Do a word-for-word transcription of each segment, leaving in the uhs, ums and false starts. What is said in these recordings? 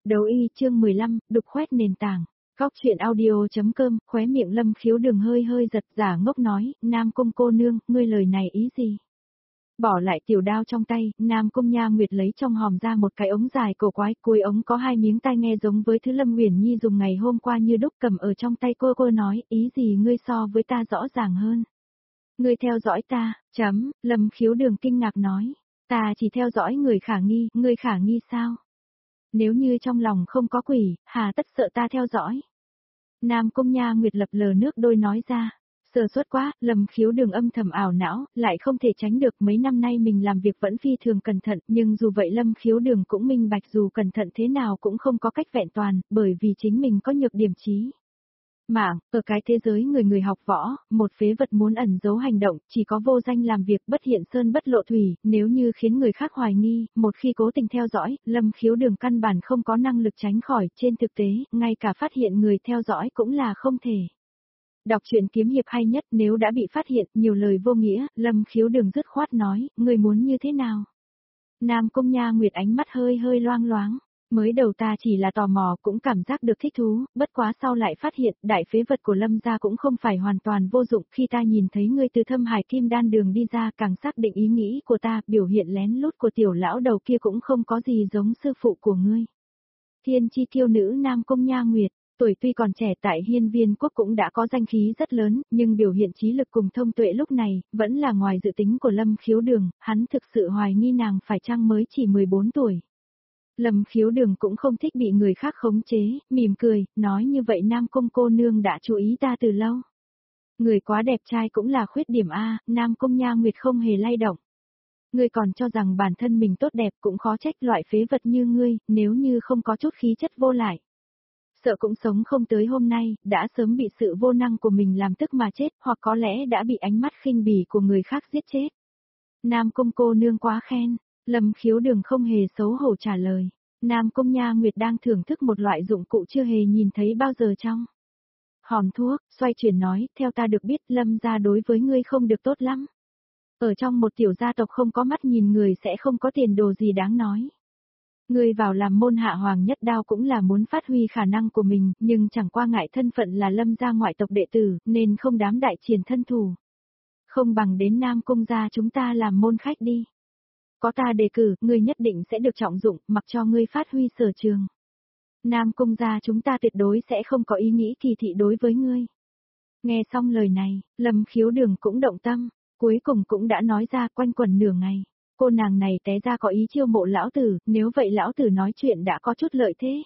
Đấu y chương mười lăm, đục khoét nền tảng. Góc chuyện audio.com, khóe miệng Lâm Khiếu Đường hơi hơi giật, giả ngốc nói, Nam Cung cô nương, ngươi lời này ý gì? Bỏ lại tiểu đao trong tay, Nam Cung Nha Nguyệt lấy trong hòm ra một cái ống dài cổ quái, cuối ống có hai miếng tai nghe giống với thứ Lâm Uyển Nhi dùng ngày hôm qua như đúc, cầm ở trong tay cô cô nói, ý gì ngươi so với ta rõ ràng hơn? Ngươi theo dõi ta, chấm, Lâm Khiếu Đường kinh ngạc nói, ta chỉ theo dõi người khả nghi, ngươi khả nghi sao? Nếu như trong lòng không có quỷ, hà tất sợ ta theo dõi. Nam Cung Nha Nguyệt lập lờ nước đôi nói ra. Sơ suất quá, Lâm Khiếu Đường âm thầm ảo não, lại không thể tránh được, mấy năm nay mình làm việc vẫn phi thường cẩn thận, nhưng dù vậy Lâm Khiếu Đường cũng minh bạch dù cẩn thận thế nào cũng không có cách vẹn toàn, bởi vì chính mình có nhược điểm trí mạng, ở cái thế giới người người học võ, một phế vật muốn ẩn giấu hành động, chỉ có vô danh làm việc bất hiện sơn bất lộ thủy, nếu như khiến người khác hoài nghi, một khi cố tình theo dõi, Lâm Khiếu Đường căn bản không có năng lực tránh khỏi, trên thực tế, ngay cả phát hiện người theo dõi cũng là không thể. Đọc truyện kiếm hiệp hay nhất, nếu đã bị phát hiện, nhiều lời vô nghĩa, Lâm Khiếu Đường dứt khoát nói, người muốn như thế nào? Nam Cung Nha Nguyệt ánh mắt hơi hơi loang loáng. Mới đầu ta chỉ là tò mò, cũng cảm giác được thích thú, bất quá sau lại phát hiện, đại phế vật của Lâm gia cũng không phải hoàn toàn vô dụng, khi ta nhìn thấy ngươi từ Thâm Hải Kim Đan đường đi ra, càng xác định ý nghĩ của ta, biểu hiện lén lút của tiểu lão đầu kia cũng không có gì giống sư phụ của ngươi. Thiên chi kiêu nữ Nam Cung Nha Nguyệt, tuổi tuy còn trẻ tại Hiên Viên Quốc cũng đã có danh khí rất lớn, nhưng biểu hiện trí lực cùng thông tuệ lúc này, vẫn là ngoài dự tính của Lâm Khiếu Đường, hắn thực sự hoài nghi nàng phải chăng mới chỉ mười bốn tuổi. Lâm Khiếu Đường cũng không thích bị người khác khống chế, mỉm cười, nói như vậy Nam Cung cô nương đã chú ý ta từ lâu. Người quá đẹp trai cũng là khuyết điểm A, Nam Cung Nha Nguyệt không hề lay động. Ngươi còn cho rằng bản thân mình tốt đẹp cũng khó trách loại phế vật như ngươi, nếu như không có chút khí chất vô lại. Sợ cũng sống không tới hôm nay, đã sớm bị sự vô năng của mình làm tức mà chết, hoặc có lẽ đã bị ánh mắt khinh bỉ của người khác giết chết. Nam Cung cô nương quá khen. Lâm Khiếu Đường không hề xấu hổ trả lời. Nam Cung Nha Nguyệt đang thưởng thức một loại dụng cụ chưa hề nhìn thấy bao giờ trong hòm thuốc, xoay chuyển nói, theo ta được biết Lâm gia đối với ngươi không được tốt lắm. Ở trong một tiểu gia tộc không có mắt nhìn người sẽ không có tiền đồ gì đáng nói. Ngươi vào làm môn hạ hoàng nhất đao cũng là muốn phát huy khả năng của mình, nhưng chẳng qua ngại thân phận là Lâm gia ngoại tộc đệ tử, nên không dám đại triển thân thủ. Không bằng đến Nam Cung gia chúng ta làm môn khách đi. Có ta đề cử, ngươi nhất định sẽ được trọng dụng, mặc cho ngươi phát huy sở trường. Nam Cung gia chúng ta tuyệt đối sẽ không có ý nghĩ kỳ thị đối với ngươi. Nghe xong lời này, Lâm Khiếu Đường cũng động tâm, cuối cùng cũng đã nói ra quanh quẩn nửa ngày. Cô nàng này té ra có ý chiêu mộ lão tử, nếu vậy lão tử nói chuyện đã có chút lợi thế.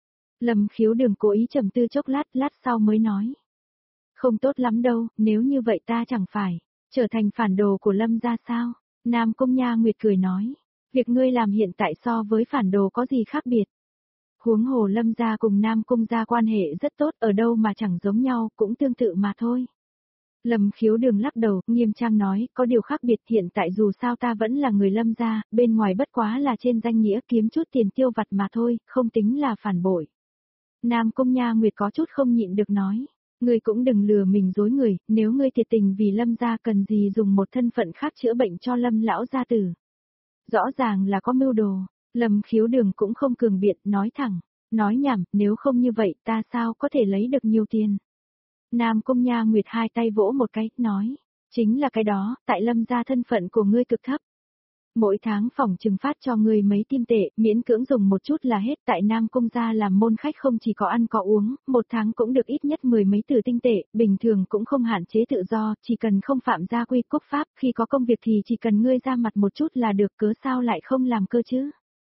Lâm Khiếu Đường cố ý trầm tư chốc lát, lát sau mới nói. Không tốt lắm đâu, nếu như vậy ta chẳng phải trở thành phản đồ của Lâm gia sao? Nam Cung Nha Nguyệt cười nói, việc ngươi làm hiện tại so với phản đồ có gì khác biệt. Huống hồ Lâm gia cùng Nam Cung gia quan hệ rất tốt, ở đâu mà chẳng giống nhau, cũng tương tự mà thôi. Lâm Khiếu Đường lắc đầu, nghiêm trang nói, có điều khác biệt, hiện tại dù sao ta vẫn là người Lâm gia, bên ngoài bất quá là trên danh nghĩa kiếm chút tiền tiêu vặt mà thôi, không tính là phản bội. Nam Cung Nha Nguyệt có chút không nhịn được nói. Ngươi cũng đừng lừa mình dối người, nếu ngươi thiệt tình vì Lâm gia cần gì dùng một thân phận khác chữa bệnh cho Lâm lão gia tử. Rõ ràng là có mưu đồ, Lâm Khiếu Đường cũng không cường biện, nói thẳng, nói nhảm, nếu không như vậy ta sao có thể lấy được nhiều tiền. Nam Cung Nha Nguyệt hai tay vỗ một cái, nói, chính là cái đó, tại Lâm gia thân phận của ngươi cực thấp. Mỗi tháng phòng trừng phát cho ngươi mấy kim tệ, miễn cưỡng dùng một chút là hết, tại Nam Cung gia làm môn khách không chỉ có ăn có uống, một tháng cũng được ít nhất mười mấy tử tinh tệ, bình thường cũng không hạn chế tự do, chỉ cần không phạm gia quy quốc pháp, khi có công việc thì chỉ cần ngươi ra mặt một chút là được, cớ sao lại không làm cơ chứ?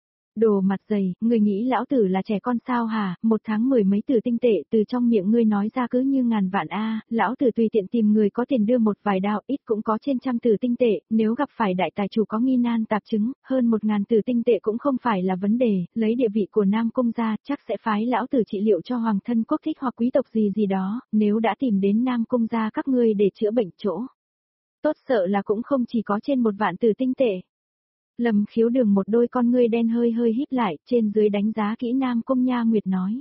Đồ mặt dày, ngươi nghĩ lão tử là trẻ con sao hả, một tháng mười mấy tử tinh tệ từ trong miệng ngươi nói ra cứ như ngàn vạn a, lão tử tùy tiện tìm người có tiền đưa một vài đao, ít cũng có trên trăm tử tinh tệ, nếu gặp phải đại tài chủ có nghi nan tạp chứng, hơn một ngàn tử tinh tệ cũng không phải là vấn đề, lấy địa vị của Nam Cung gia, chắc sẽ phái lão tử trị liệu cho hoàng thân quốc thích hoặc quý tộc gì gì đó, nếu đã tìm đến Nam Cung gia các ngươi để chữa bệnh chỗ. Tốt sợ là cũng không chỉ có trên một vạn tử tinh tệ. Lâm Khiếu Đường một đôi con ngươi đen hơi hơi híp lại, trên dưới đánh giá kỹ Nam Cung Nha Nguyệt nói.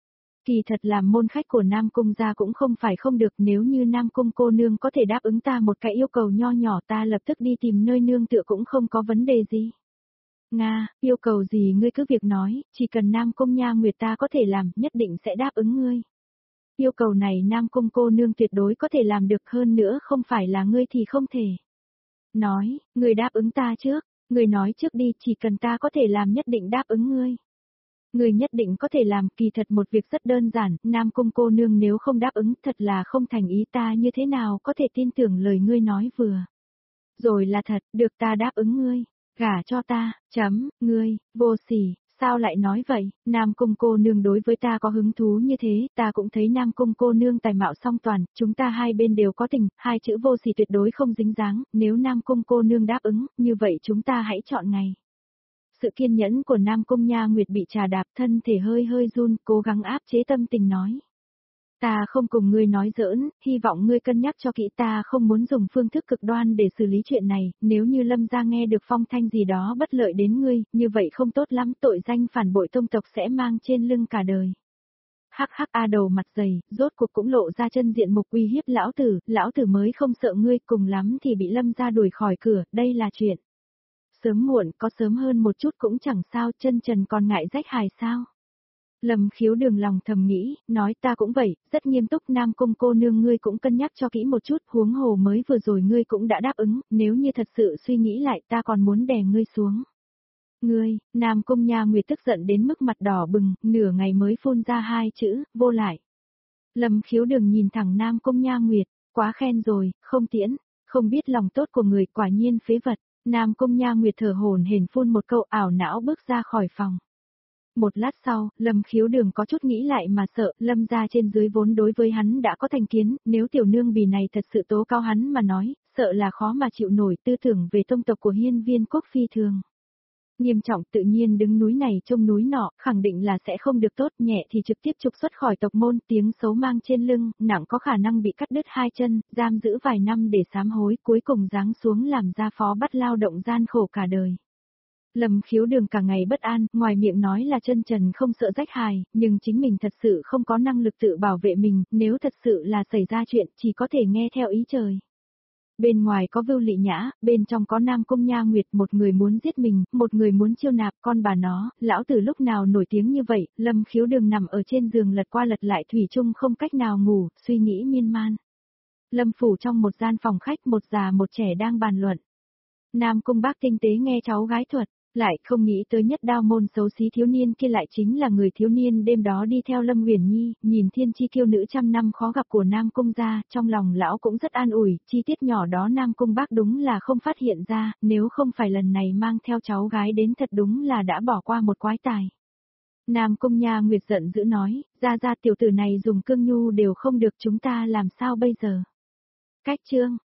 Kỳ thật làm môn khách của Nam Cung gia cũng không phải không được, nếu như Nam Cung cô nương có thể đáp ứng ta một cái yêu cầu nho nhỏ ta lập tức đi tìm nơi nương tựa cũng không có vấn đề gì. Nga, yêu cầu gì ngươi cứ việc nói, chỉ cần Nam Cung Nha Nguyệt ta có thể làm, nhất định sẽ đáp ứng ngươi. Yêu cầu này Nam Cung cô nương tuyệt đối có thể làm được, hơn nữa không phải là ngươi thì không thể. Nói, ngươi đáp ứng ta trước, ngươi nói trước đi, chỉ cần ta có thể làm nhất định đáp ứng ngươi. Ngươi nhất định có thể làm, kỳ thật một việc rất đơn giản, Nam Cung cô nương nếu không đáp ứng thật là không thành ý, ta như thế nào có thể tin tưởng lời ngươi nói vừa. Rồi là thật, được ta đáp ứng ngươi, gả cho ta, chấm, ngươi, vô sỉ, sao lại nói vậy, Nam Cung cô nương đối với ta có hứng thú như thế, ta cũng thấy Nam Cung cô nương tài mạo song toàn, chúng ta hai bên đều có tình, hai chữ vô sỉ tuyệt đối không dính dáng, nếu Nam Cung cô nương đáp ứng, như vậy chúng ta hãy chọn ngày. Sự kiên nhẫn của Nam Cung Nha Nguyệt bị trà đạp, thân thể hơi hơi run, cố gắng áp chế tâm tình nói. Ta không cùng ngươi nói giỡn, hy vọng ngươi cân nhắc cho kỹ, ta không muốn dùng phương thức cực đoan để xử lý chuyện này, nếu như Lâm gia nghe được phong thanh gì đó bất lợi đến ngươi, như vậy không tốt lắm, tội danh phản bội tông tộc sẽ mang trên lưng cả đời. Hắc hắc a đầu mặt dày, rốt cuộc cũng lộ ra chân diện mục uy hiếp lão tử, lão tử mới không sợ ngươi, cùng lắm thì bị Lâm gia đuổi khỏi cửa, đây là chuyện. Sớm muộn, có sớm hơn một chút cũng chẳng sao, chân trần còn ngại rách hài sao. Lâm Khiếu Đường lòng thầm nghĩ, nói ta cũng vậy, rất nghiêm túc, Nam Cung cô nương ngươi cũng cân nhắc cho kỹ một chút, huống hồ mới vừa rồi ngươi cũng đã đáp ứng, nếu như thật sự suy nghĩ lại ta còn muốn đè ngươi xuống. Ngươi, Nam Cung Nha Nguyệt tức giận đến mức mặt đỏ bừng, nửa ngày mới phun ra hai chữ, vô lại. Lâm Khiếu Đường nhìn thẳng Nam Cung Nha Nguyệt, quá khen rồi, không tiễn, không biết lòng tốt của người, quả nhiên phế vật. Nam Cung Nha Nguyệt thở hổn hển phun một câu, ảo não bước ra khỏi phòng. Một lát sau, Lâm Khiếu Đường có chút nghĩ lại mà sợ, Lâm gia trên dưới vốn đối với hắn đã có thành kiến, nếu tiểu nương bì này thật sự tố cao hắn mà nói, sợ là khó mà chịu nổi, tư tưởng về tông tộc của Hiên Viên quốc phi thường. Nghiêm trọng, tự nhiên đứng núi này trông núi nọ, khẳng định là sẽ không được tốt, nhẹ thì trực tiếp trục xuất khỏi tộc môn, tiếng xấu mang trên lưng, nặng có khả năng bị cắt đứt hai chân, giam giữ vài năm để sám hối, cuối cùng giáng xuống làm gia phó bắt lao động gian khổ cả đời. Lâm Khiếu Đường cả ngày bất an, ngoài miệng nói là chân trần không sợ rách hài, nhưng chính mình thật sự không có năng lực tự bảo vệ mình, nếu thật sự là xảy ra chuyện chỉ có thể nghe theo ý trời. Bên ngoài có Vưu Lị Nhã, bên trong có Nam Cung Nha Nguyệt, một người muốn giết mình, một người muốn chiêu nạp con bà nó, lão tử lúc nào nổi tiếng như vậy, Lâm Khiếu Đường nằm ở trên giường lật qua lật lại thủy chung không cách nào ngủ, suy nghĩ miên man. Lâm phủ trong một gian phòng khách, một già một trẻ đang bàn luận. Nam Cung Bác tinh tế nghe cháu gái thuật. Lại không nghĩ tới nhất đao môn xấu xí thiếu niên kia lại chính là người thiếu niên đêm đó đi theo Lâm Uyển Nhi, nhìn thiên chi kiêu nữ trăm năm khó gặp của Nam Cung gia, trong lòng lão cũng rất an ủi, chi tiết nhỏ đó Nam Cung Bác đúng là không phát hiện ra, nếu không phải lần này mang theo cháu gái đến thật đúng là đã bỏ qua một quái tài. Nam Cung Nha Nguyệt giận dữ nói, ra ra tiểu tử này dùng cương nhu đều không được, chúng ta làm sao bây giờ? Cách chương